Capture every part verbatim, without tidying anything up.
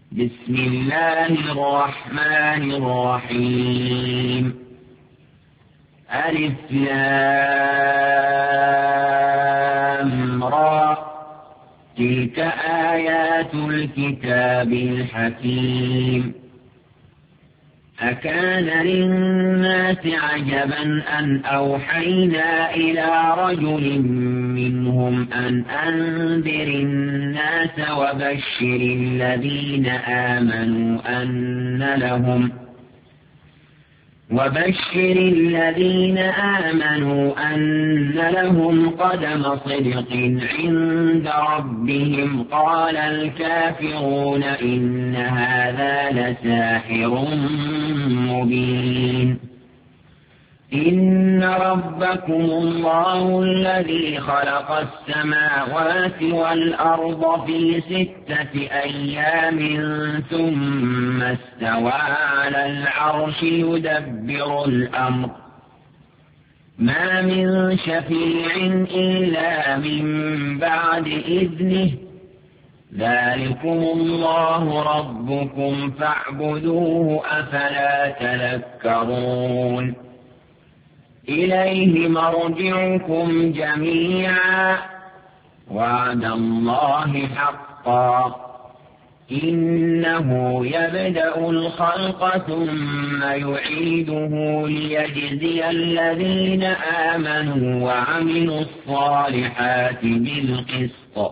بسم الله الرحمن الرحيم ألف لام را تلك آيات الكتاب الحكيم أكان للناس عجبا أن أوحينا إلى رجل منهم أن أنذر الناس وبشر الذين آمنوا أن لهم وبشر الذين آمنوا أن لهم قدم صدق عند ربهم. قال الكافرون إن هذا لساحر مبين. إن ربكم الله الذي خلق السماوات والأرض في ستة أيام ثم استوى على العرش يدبر الأمر ما من شفيع إلا من بعد إذنه ذلكم الله ربكم فاعبدوه أفلا تذكرون. إليه مرجعكم جميعا وعد الله حقا إنه يبدأ الخلق ثم يعيده ليجزي الذين آمنوا وعملوا الصالحات بالقسط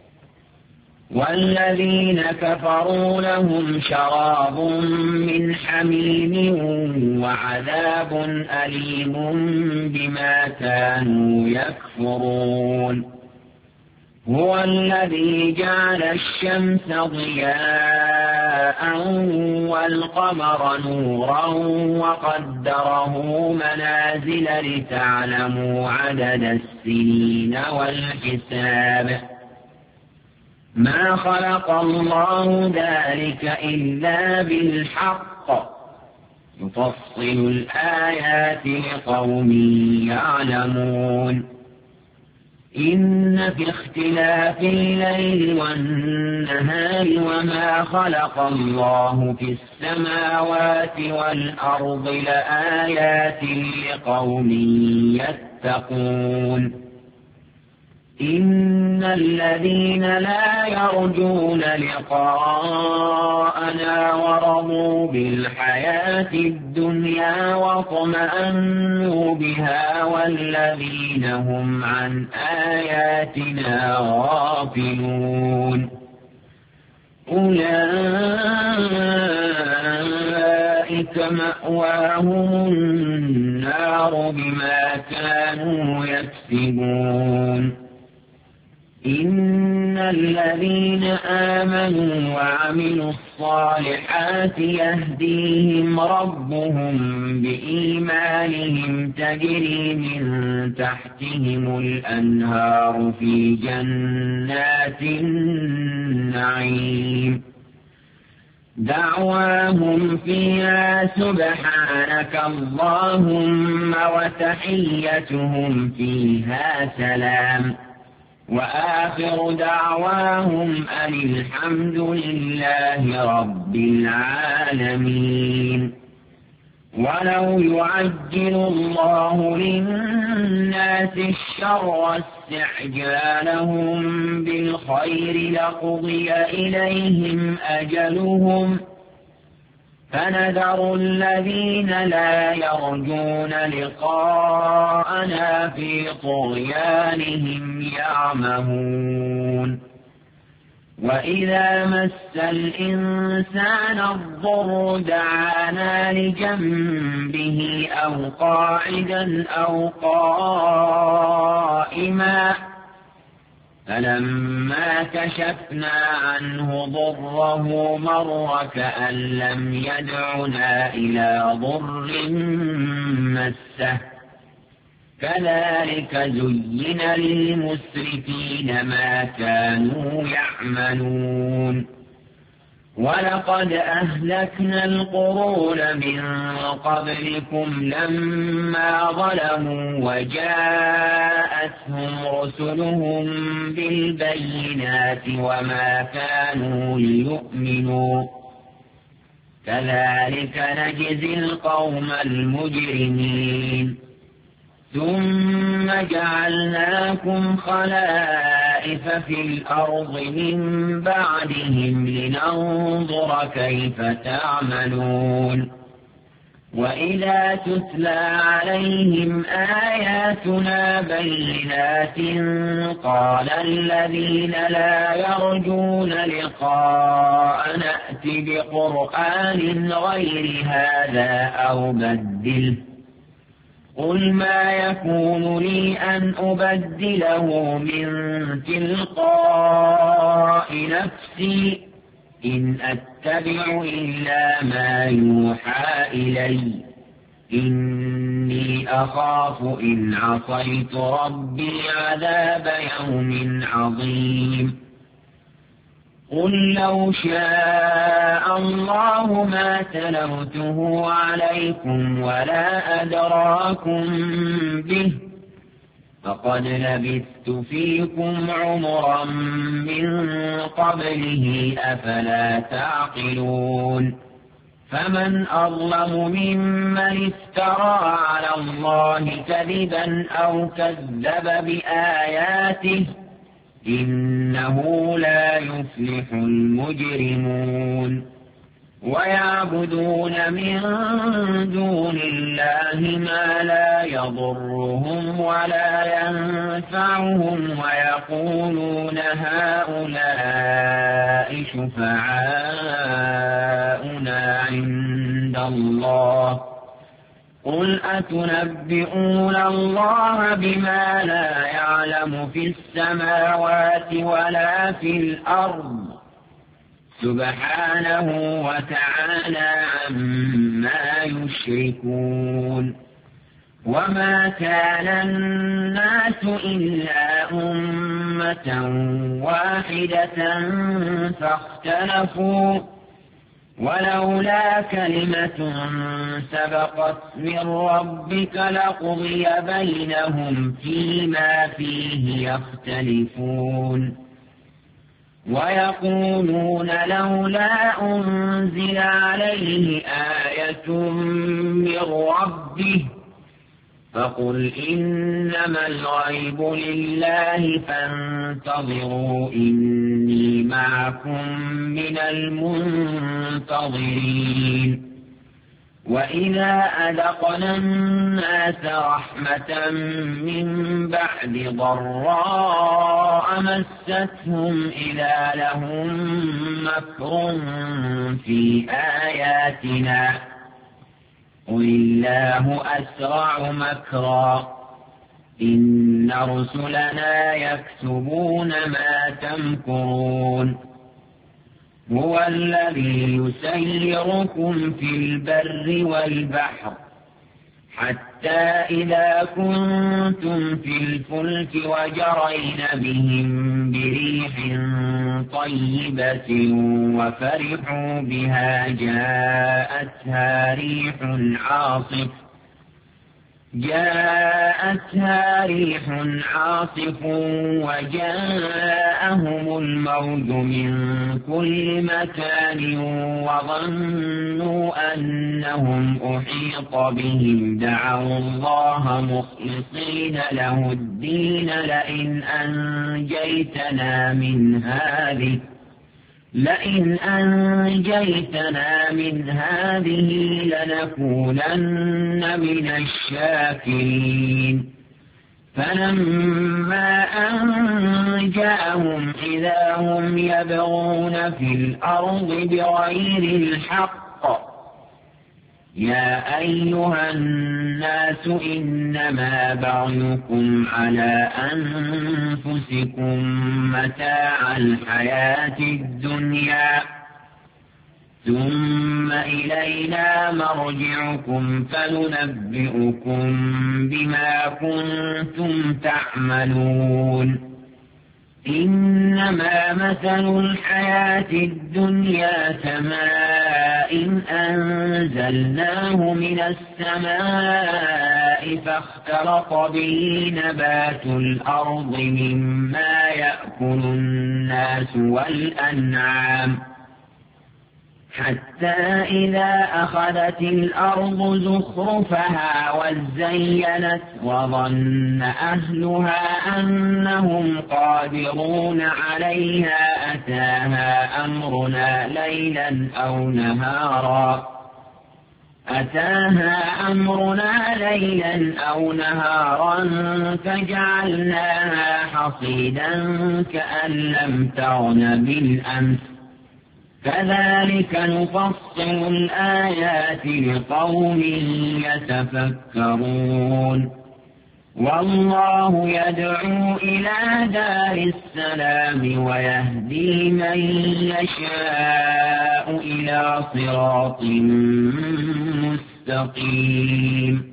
والذين كفروا لهم شراب من حميم وعذاب أليم بما كانوا يكفرون. هو الذي جعل الشمس ضياء والقمر نورا وقدره منازل لتعلموا عدد السنين والحساب ما خلق الله ذلك إلا بالحق يفصل الآيات لقوم يعلمون. إن في اختلاف الليل والنهار وما خلق الله في السماوات والأرض لآيات لقوم يتقون. إن الذين لا يرجون لقاءنا ورضوا بالحياة الدنيا واطمأنوا بها والذين هم عن آياتنا غافلون أولئك مأواهم النار بما كانوا يكسبون. إن الذين آمنوا وعملوا الصالحات يهديهم ربهم بإيمانهم تجري من تحتهم الأنهار في جنات النعيم دعواهم فيها سبحانك اللهم وتحيتهم فيها سلام وآخر دعواهم أن الحمد لله رب العالمين. ولو يعجل الله للناس الشر استعجالهم بالخير لقضي إليهم أجلهم فنذر الذين لا يرجون لقاءنا في طغيانهم يعمهون. وإذا مس الإنسان الضر دعانا لجنبه أو قاعدا أو قائما فلما كشفنا عنه ضره مر كأن لم يدعنا إلى ضر مسه كذلك زين للمسرفين ما كانوا يعملون. ولقد أهلكنا القرون من قبلكم لما ظلموا وجاءتهم رسلهم بالبينات وما كانوا ليؤمنوا كذلك نجزي القوم المجرمين ثم جعلناكم خلائف في الأرض من بعدهم لننظر كيف تعملون وإذا تتلى عليهم آياتنا بينات قال الذين لا يرجون لقاء نأت بقرآن غير هذا أو بدله قل ما يكون لي أن أبدله من تلقاء نفسي إن أتبع إلا ما يوحى إلي إني أخاف إن عصيت ربي عذاب يوم عظيم قل لو شاء الله ما تلوته عليكم ولا أدراكم به فقد لبثت فيكم عمرا من قبله أفلا تعقلون فمن أظلم ممن افترى على الله كذبا أو كذب بآياته إنه لا يفلح المجرمون ويعبدون من دون الله ما لا يضرهم ولا ينفعهم ويقولون هؤلاء شفعاؤنا عند الله قل أتنبئون الله بما لا يعلم في السماوات ولا في الأرض سبحانه وتعالى عما يشركون وما كان الناس إلا أمة واحدة فاختلفوا ولولا كلمة سبقت من ربك لقضي بينهم فيما فيه يختلفون ويقولون لولا أنزل عليه آية من ربه فقل إنما الغيب لله فانتظروا إني معكم من المنتظرين وإذا أذقنا الناس رحمة من بعد ضراء مستهم إذا لهم مكر في آياتنا قل الله أسرع مكرا إن رسلنا يكتبون ما تمكرون هو الذي يسيركم في البر والبحر حتى إذا كنتم في الفلك وجرين بهم بريح طيبة وفرحوا بها جاءتها ريح عاصف جاءتها ريح عاصف وجاءهم الموج من كل مكان وظنوا أنهم أحيط بهم دعوا الله مخلصين له الدين لئن أنجيتنا من هذه لئن أنجيتنا من هذه لنكونن من الشاكرين فلما أنجأهم إذا هم يبغون في الأرض بغير الحق يا أيها الناس إنما بغيكم على أنفسكم متاع الحياة الدنيا ثم إلينا مرجعكم فننبئكم بما كنتم تعملون إنما مثل الحياة الدنيا كماء أنزلناه من السماء فاختلط به نبات الأرض مما يأكل الناس والأنعام حتى إذا أخذت الأرض زخرفها وزينت وظن أهلها أنهم قادرون عليها أتاها أمرنا ليلا أو نهارا أتاها أمرنا ليلا أو نهارا فجعلناها حصيدا كأن لم تغن بالأمس كذلك نفصل الآيات لقوم يتفكرون والله يدعو إلى دار السلام ويهدي من يشاء إلى صراط مستقيم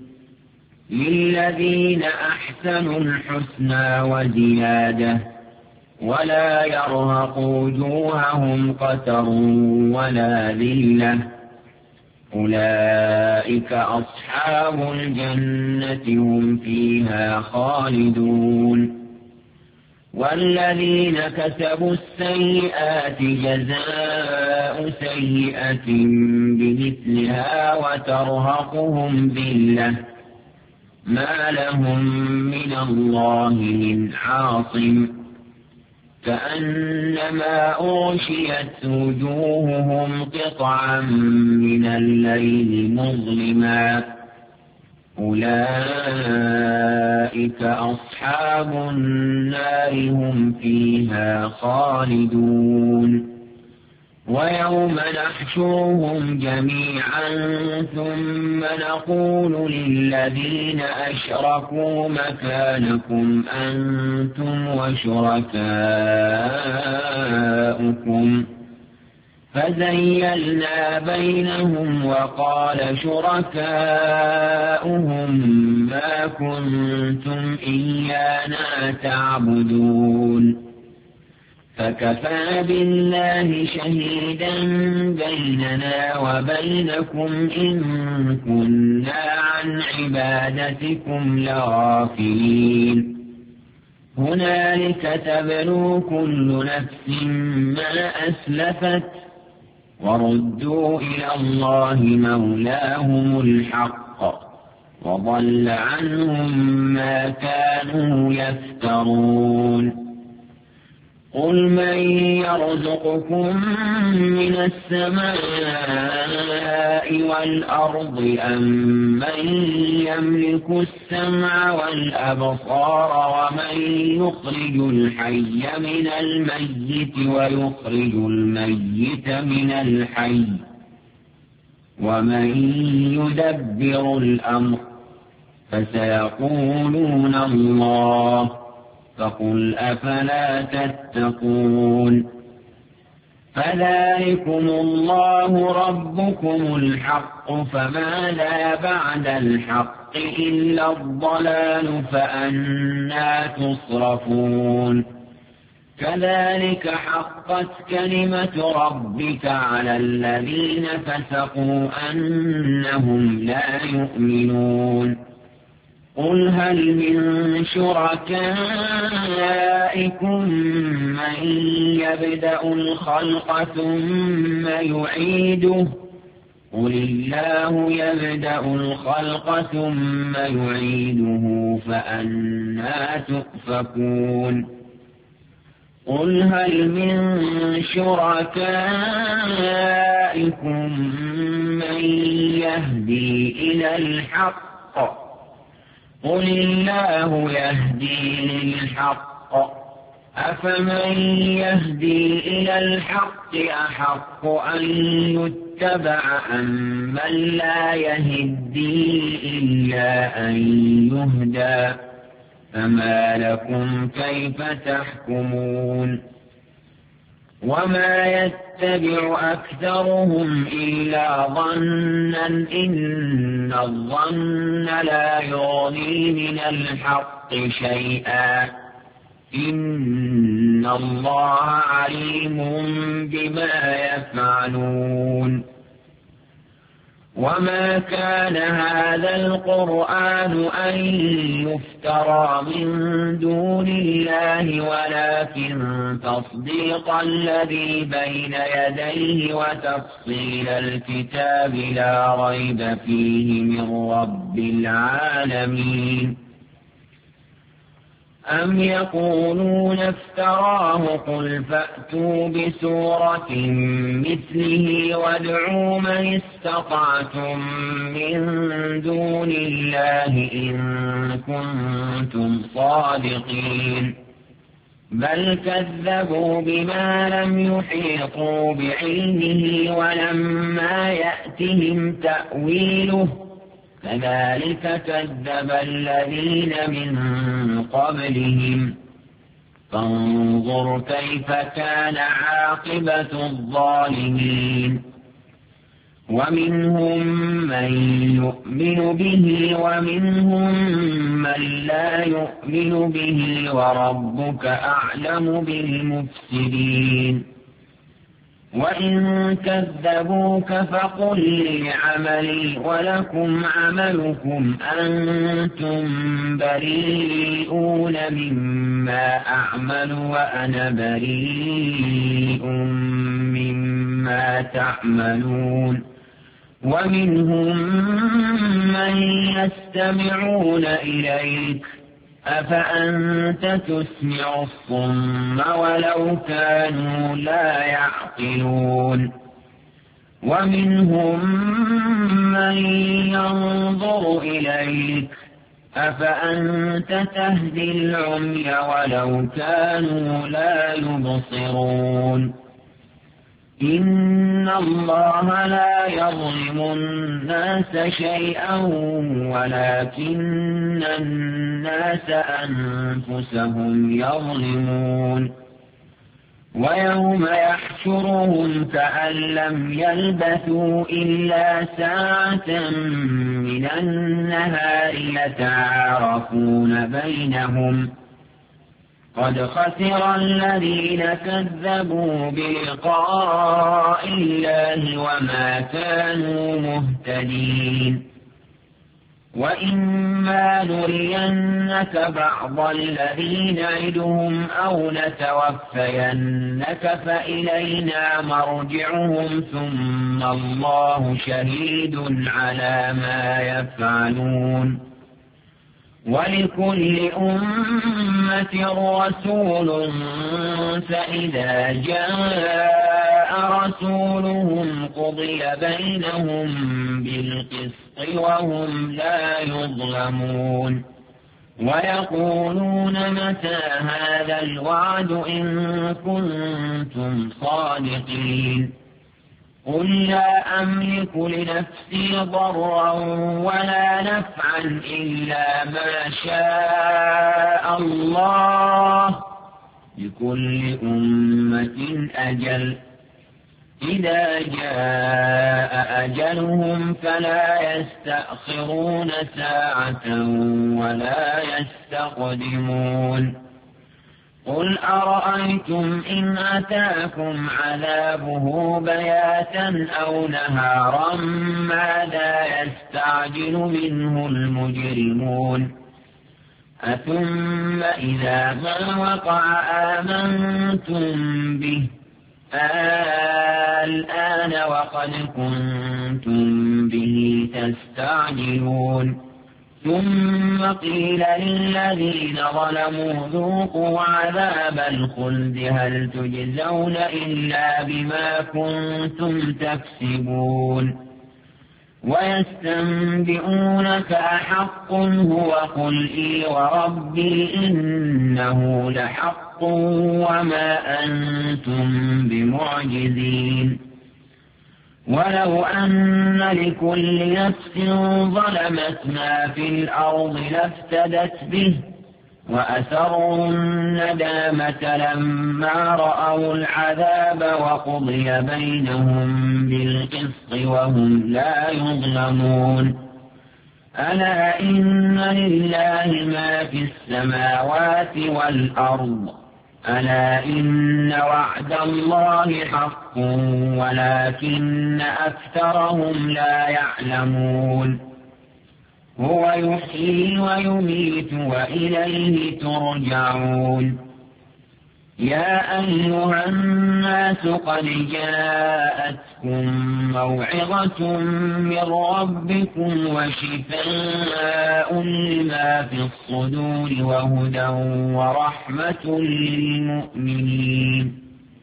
للذين أحسنوا الحسنى وزيادة ولا يرهق وجوههم قتر ولا ذلة أولئك أصحاب الجنة هم فيها خالدون والذين كسبوا السيئات جزاء سيئة بمثلها وترهقهم ذلة ما لهم من الله من عاصم كأنما أغشيت وجوههم قطعا من الليل مظلما أولئك أصحاب النار هم فيها خالدون ويوم نحشرهم جميعا ثم نقول للذين أشركوا مكانكم أنتم وشركاؤكم فزيلنا بينهم وقال شركاؤهم ما كنتم إيانا تعبدون فكفى بالله شهيدا بيننا وبينكم إن كنا عن عبادتكم لغافلين هنالك تبلو كل نفس ما أسلفت وردوا إلى الله مولاهم الحق وضل عنهم ما كانوا يفترون قل من يرزقكم من السماء والأرض أم من يملك السمع والأبصار ومن يخرج الحي من الميت ويخرج الميت من الحي ومن يدبر الأمر فسيقولون الله فقل أفلا تتقون فذلكم الله ربكم الحق فماذا بعد الحق إلا الضلال فأنى تصرفون كذلك حقت كلمة ربك على الذين فسقوا أنهم لا يؤمنون قل هل من شركائكم من يبدأ الخلق ثم يعيده قل الله يبدأ الخلق ثم يعيده فأنى تؤفكون قل هل من شركائكم من يهدي إلى الحق قل الله يهدي للحق أفمن يهدي إلى الحق أحق أن يتبع أم من لا يهدي إلا أن يهدى فما لكم كيف تحكمون وما يتبع أكثرهم إلا ظنا إن الظن لا يغني من الحق شيئا إن الله عليم بما يفعلون. وما كان هذا القرآن أن يفترى من دون الله ولكن تصديق الذي بين يديه وتفصيل الكتاب لا ريب فيه من رب العالمين. أم يقولون افتراه قل فأتوا بسورة مثله وادعوا من استطعتم من دون الله إن كنتم صادقين. بل كذبوا بما لم يحيطوا بعلمه ولما يأتهم تأويله كذلك كذب الذين من قبلهم فانظر كيف كان عاقبة الظالمين. ومنهم من يؤمن به ومنهم من لا يؤمن به وربك أعلم بالمفسدين. وإن كذبوك فقل لي عملي ولكم عملكم أنتم بريئون مما أعمل وأنا بريء مما تعملون. ومنهم من يستمعون إليك أفأنت تسمع الصم ولو كانوا لا يعقلون. ومنهم من ينظر إليك أفأنت تهدي العمي ولو كانوا لا يبصرون. إن الله لا يظلم الناس شيئا ولكن الناس أنفسهم يظلمون. ويوم يحشرهم كأن لم يلبثوا إلا ساعة من النهار يتعارفون بينهم قد خسر الذين كذبوا بلقاء الله وما كانوا مهتدين. وإما نرينك بعض الذي نعدهم أو نتوفينك فإلينا مرجعهم ثم الله شهيد على ما يفعلون. ولكل أمة رسول فإذا جاء رسولهم قضي بينهم بالقسط وهم لا يظلمون. ويقولون متى هذا الوعد إن كنتم صادقين. قل لا أملك لنفسي ضرا ولا نفعا إلا ما شاء الله لكل أمة أجل إذا جاء أجلهم فلا يستأخرون ساعة ولا يستقدمون. قل أرأيتم إن أتاكم عذابه بياتا أو نهارا ماذا يستعجل منه المجرمون. أثم إذا ما وقع آمنتم به الآن وقد كنتم به تستعجلون. ثم قيل للذين ظلموا ذوقوا عذاب الخلد هل تجزون إلا بما كنتم تكسبون. ويستنبئونك أحق هو قل إي وربي إنه لحق وما أنتم بمعجزين. ولو أن لكل نفس ظلمت ما في الأرض لافتدت به وأسروا الندامة لما رأوا العذاب وقضي بينهم بالقسط وهم لا يظلمون. ألا إن لله ما في السماوات والأرض ألا إن وعد الله حق ولكن أكثرهم لا يعلمون هو يحيي ويميت وإليه ترجعون يا أيها الناس قد جاءتكم موعظة من ربكم وشفاء لما في الصدور وهدى ورحمة للمؤمنين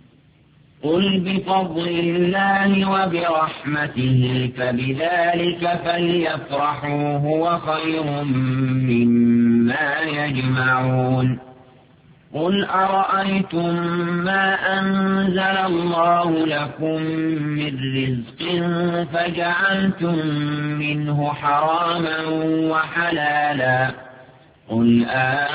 قل بفضل الله وبرحمته فبذلك فليفرحوا هو خير مما يجمعون قل أرأيتم ما أنزل الله لكم من رزق فجعلتم منه حراما وحلالا قل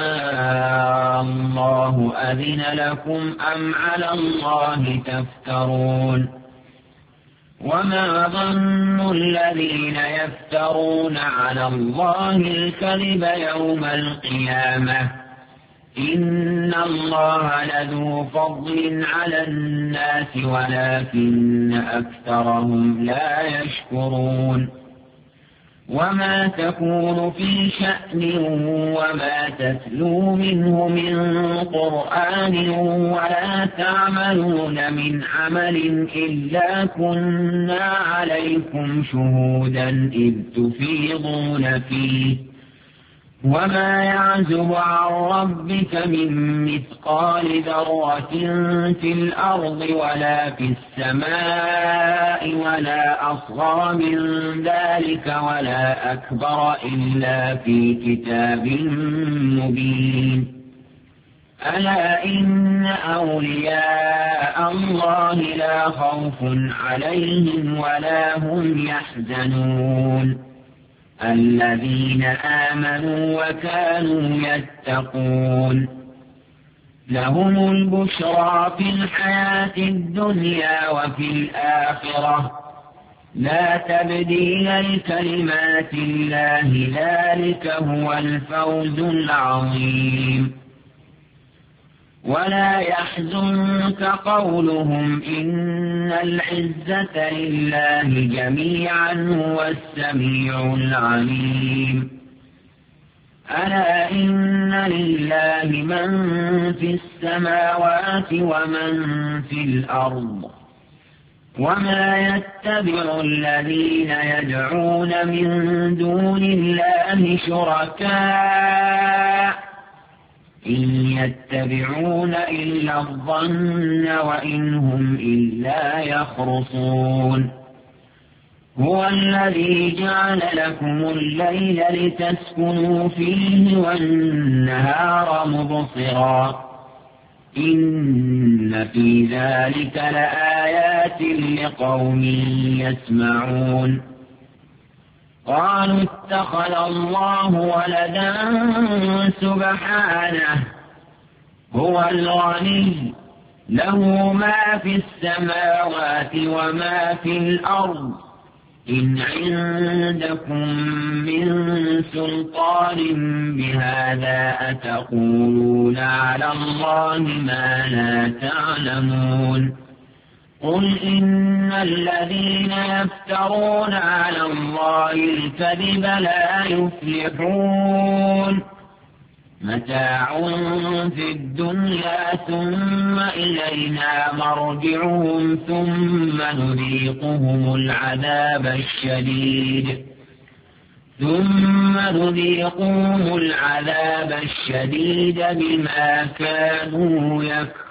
آه الله أذن لكم أم على الله تفترون وما ظن الذين يفترون على الله الكذب يوم القيامة إن الله لذو فضل على الناس ولكن أكثرهم لا يشكرون وما تكون في شأن وما تتلو منه من قرآن ولا تعملون من عمل إلا كنا عليكم شهودا إذ تفيضون فيه وما يعزب عن ربك من مثقال ذرة في الأرض ولا في السماء ولا أصغر من ذلك ولا أكبر إلا في كتاب مبين ألا إن أولياء الله لا خوف عليهم ولا هم يحزنون الذين آمنوا وكانوا يتقون لهم البشرى في الحياة الدنيا وفي الآخرة لا تبديل لكلمات الله ذلك هو الفوز العظيم ولا يحزنك قولهم إن العزة لله جميعا هو السميع العليم ألا إن لله من في السماوات ومن في الأرض وما يتبع الذين يدعون من دون الله شركاء إن يتبعون إلا الظن وإن هم إلا يخرصون هو الذي جعل لكم الليل لتسكنوا فيه والنهار مبصرا إن في ذلك لآيات لقوم يسمعون قالوا اتخذ الله ولدا سبحانه هو الغني له ما في السماوات وما في الأرض إن عندكم من سلطان بهذا أتقولون على الله ما لا تعلمون قل إن الذين يفترون على الله الكذب لا يفلحون متاع في الدنيا ثم إلينا مرجعهم ثم نذيقهم العذاب الشديد ثم نذيقهم العذاب الشديد بما كانوا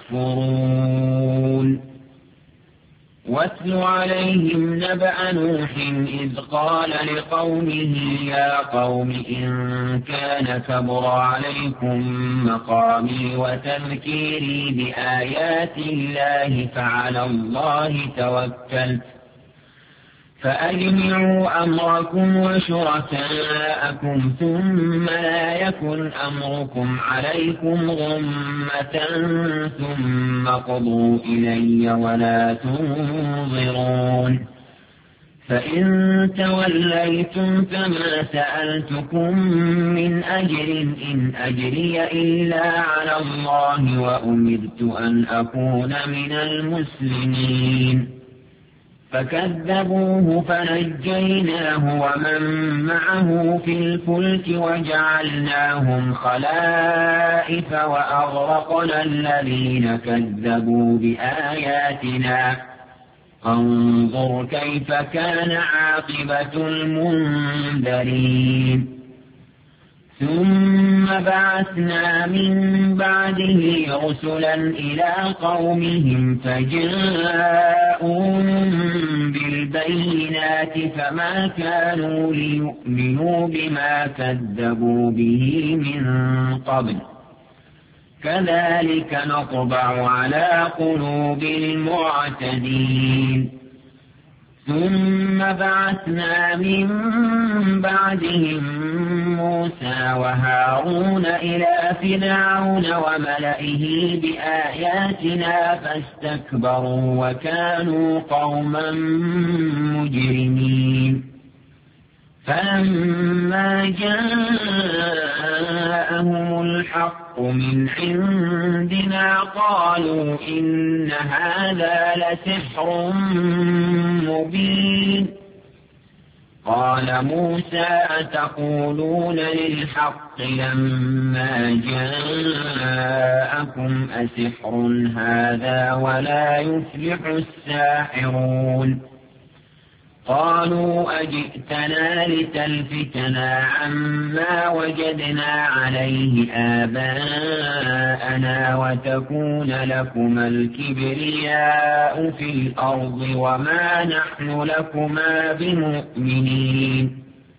يكفرون واتل عليهم نبأ نوح إذ قال لقومه يا قوم إن كان كبر عليكم مقامي وتذكيري بآيات الله فعلى الله توكلت فأجمعوا أمركم وشركاءكم ثم لا يكن أمركم عليكم غمة ثم قضوا إلي ولا تنظرون فإن توليتم فما سألتكم من أجر إن أجري إلا على الله وأمرت أن أكون من المسلمين. فكذبوه فنجيناه ومن معه في الفلك وجعلناهم خلائف وأغرقنا الذين كذبوا بآياتنا. انظر كيف كان عاقبة المنذرين. ثم بعثنا من بعده رسلا إلى قومهم فجاءوهم بالبينات فما كانوا ليؤمنوا بما كذبوا به من قبل كذلك نطبع على قلوب المعتدين. ثم بعثنا من بعدهم موسى وهارون إلى فرعون وملئه بآياتنا فاستكبروا وكانوا قوما مجرمين. فلما جاءهم الحق من عندنا قالوا إن هذا لسحر مبين. قال موسى أتقولون للحق لما جاءكم أسحر هذا ولا يفلح الساحرون. قالوا أجئتنا لتلفتنا عما وجدنا عليه آباءنا وتكون لكما الكبرياء في الأرض وما نحن لكما بمؤمنين.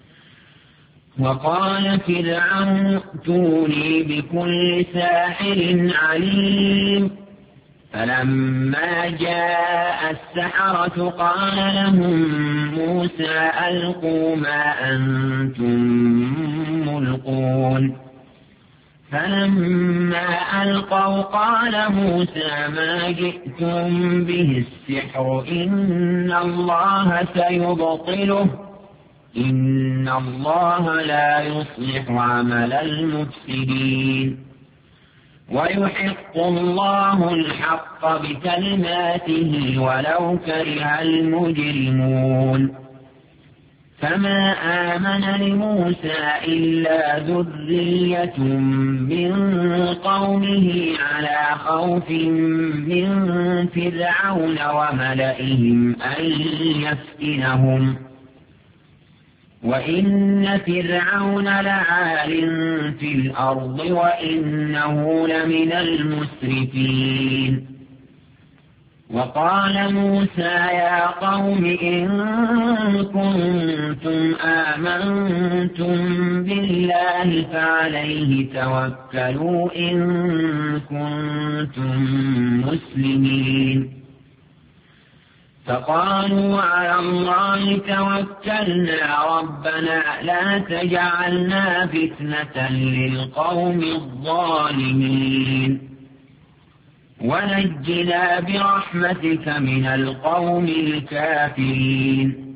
وقال فرعون ائتوني بكل ساحر عليم. فلما جاء السحرة قال لهم موسى ألقوا ما أنتم ملقون. فلما ألقوا قال موسى ما جئتم به السحر إن الله سيبطله إن الله لا يصلح عمل المفسدين. ويحق الله الحق بكلماته ولو كره المجرمون. فما آمن لموسى إلا ذرية من قومه على خوف من فرعون وملئهم أن يفتنهم وإن فرعون لعال في الأرض وإنه لمن المسرفين. وقال موسى يا قوم إن كنتم آمنتم بالله فعليه توكلوا إن كنتم مسلمين. فقالوا على الله توكلنا ربنا لا تجعلنا فتنة للقوم الظالمين ونجنا برحمتك من القوم الكافرين.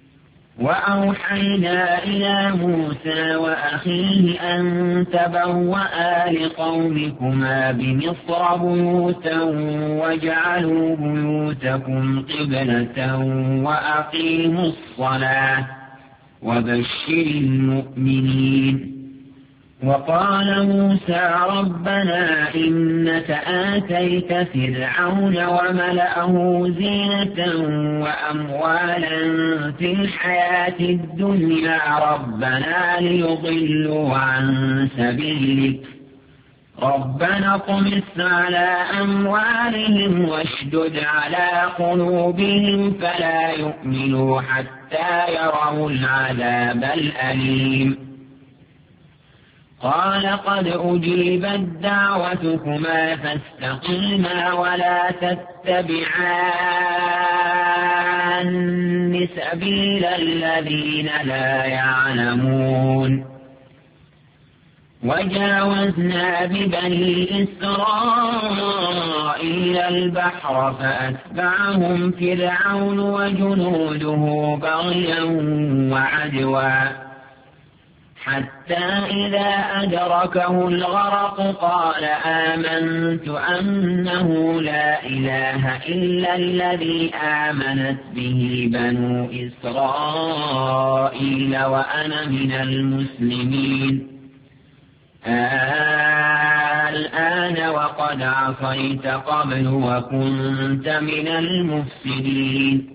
وأوحينا إلى موسى وأخيه أن تبوأ لقومكما بمصر بيوتا واجعلوا بيوتكم قبلة وأقيموا الصلاة وبشر المؤمنين. وقال موسى ربنا إنك آتيت فرعون وملأه زينة وأموالا في الحياة الدنيا ربنا ليضلوا عن سبيلك ربنا اطمس على أموالهم واشدد على قلوبهم فلا يؤمنوا حتى يروا العذاب الأليم. قال قد أجيبت دعوتكما فاستقيما ولا تتبعان سبيل الذين لا يعلمون وجاوزنا ببني إسرائيل البحر فأتبعهم فرعون وجنوده بغيا وعدوا حتى إذا أدركه الغرق قال آمنت أنه لا إله إلا الذي آمنت به بنو إسرائيل وأنا من المسلمين الآن وقد عصيت قبل وكنت من المفسدين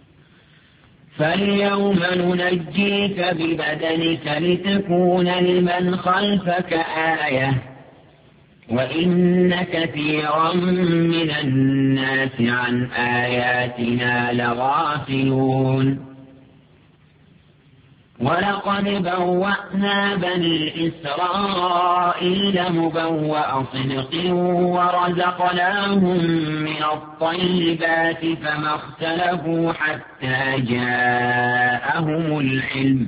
فاليوم ننجيك ببدنك لتكون لمن خلفك آية وإن كثيرا من الناس عن آياتنا لغافلون ولقد بوأنا بني إسرائيل مبوأ صدق ورزقناهم من الطيبات فما اختلفوا حتى جاءهم العلم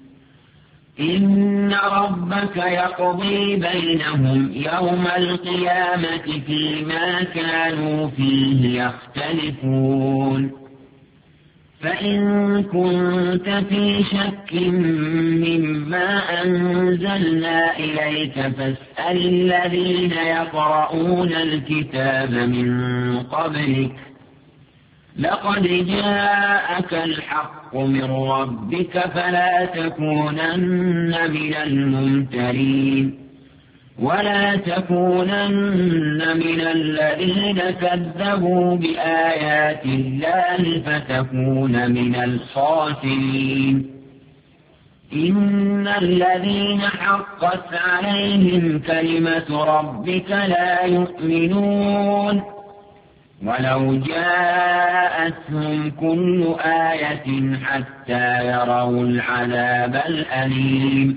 إن ربك يقضي بينهم يوم القيامة فيما كانوا فيه يختلفون فإن كنت في شك مما أنزلنا إليك فاسأل الذين يقرؤون الكتاب من قبلك لقد جاءك الحق من ربك فلا تكونن من الممترين ولا تكونن من الذين كذبوا بآيات الله فتكون من الخاسرين إن الذين حقت عليهم كلمة ربك لا يؤمنون ولو جاءتهم كل آية حتى يروا العذاب الأليم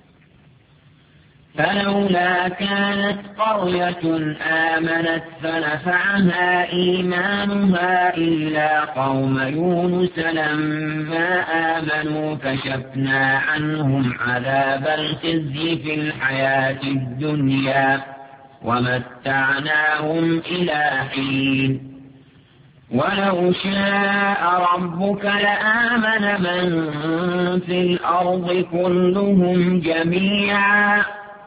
فلولا كانت قرية آمنت فنفعها إيمانها إلا قوم يونس لما آمنوا كشفنا عنهم عذاب الخزي في الحياة الدنيا ومتعناهم إلى حين ولو شاء ربك لآمن من في الأرض كلهم جميعا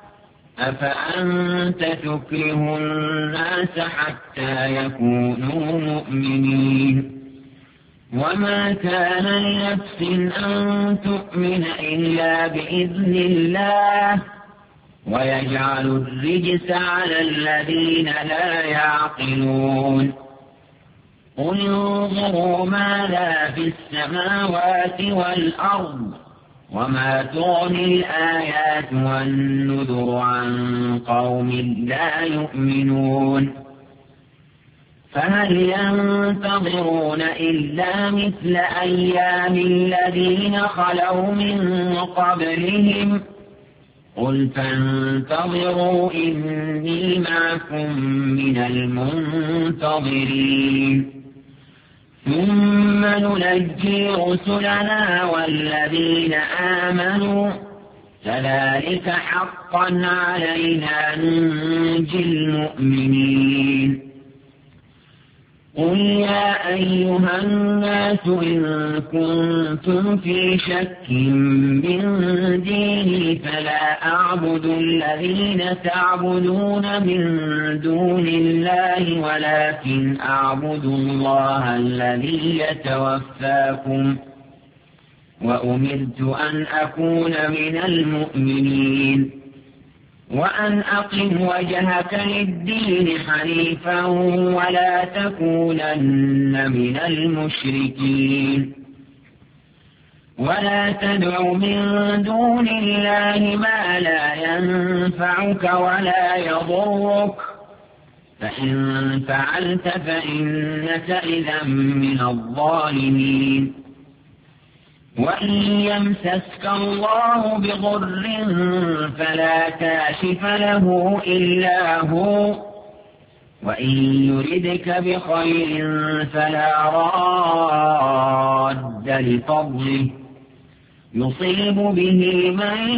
أفأنت تكره الناس حتى يكونوا مؤمنين وما كان لنفس أن تؤمن إلا بإذن الله ويجعل الرجس على الذين لا يعقلون قل انظروا ماذا في السماوات والأرض وما تغني الآيات والنذر عن قوم لا يؤمنون فهل ينتظرون إلا مثل أيام الذين خلوا من قبلهم قل فانتظروا إني معكم من المنتظرين ثم ننجي رسلنا والذين آمنوا كذلك حقا علينا ننجي المؤمنين قل يا أيها الناس إن كنتم في شك من ديني فلا أعبد الذين تعبدون من دون الله ولكن أعبد الله الذي يتوفاكم وأمرت أن أكون من المؤمنين وأن أقم وجهك للدين حنيفا ولا تكونن من المشركين ولا تدع من دون الله ما لا ينفعك ولا يضرك فإن فعلت فإنك إذا من الظالمين وإن يمسسك الله بضر فلا كاشف له إلا هو وإن يردك بخير فلا راد لفضله يصيب به من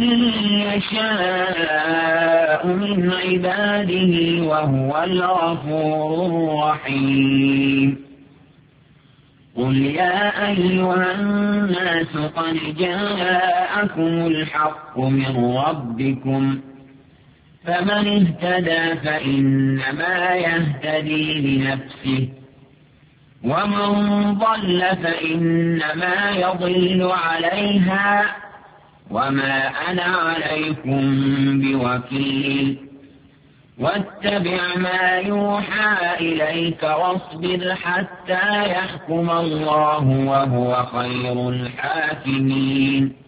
يشاء من عباده وهو الغفور الرحيم. قل يا أيها الناس قد جاءكم الحق من ربكم فمن اهتدى فإنما يهتدي لنفسه ومن ضل فإنما يضل عليها وما أنا عليكم بوكيل. واتبع ما يوحى إليك واصبر حتى يحكم الله وهو خير الحاكمين.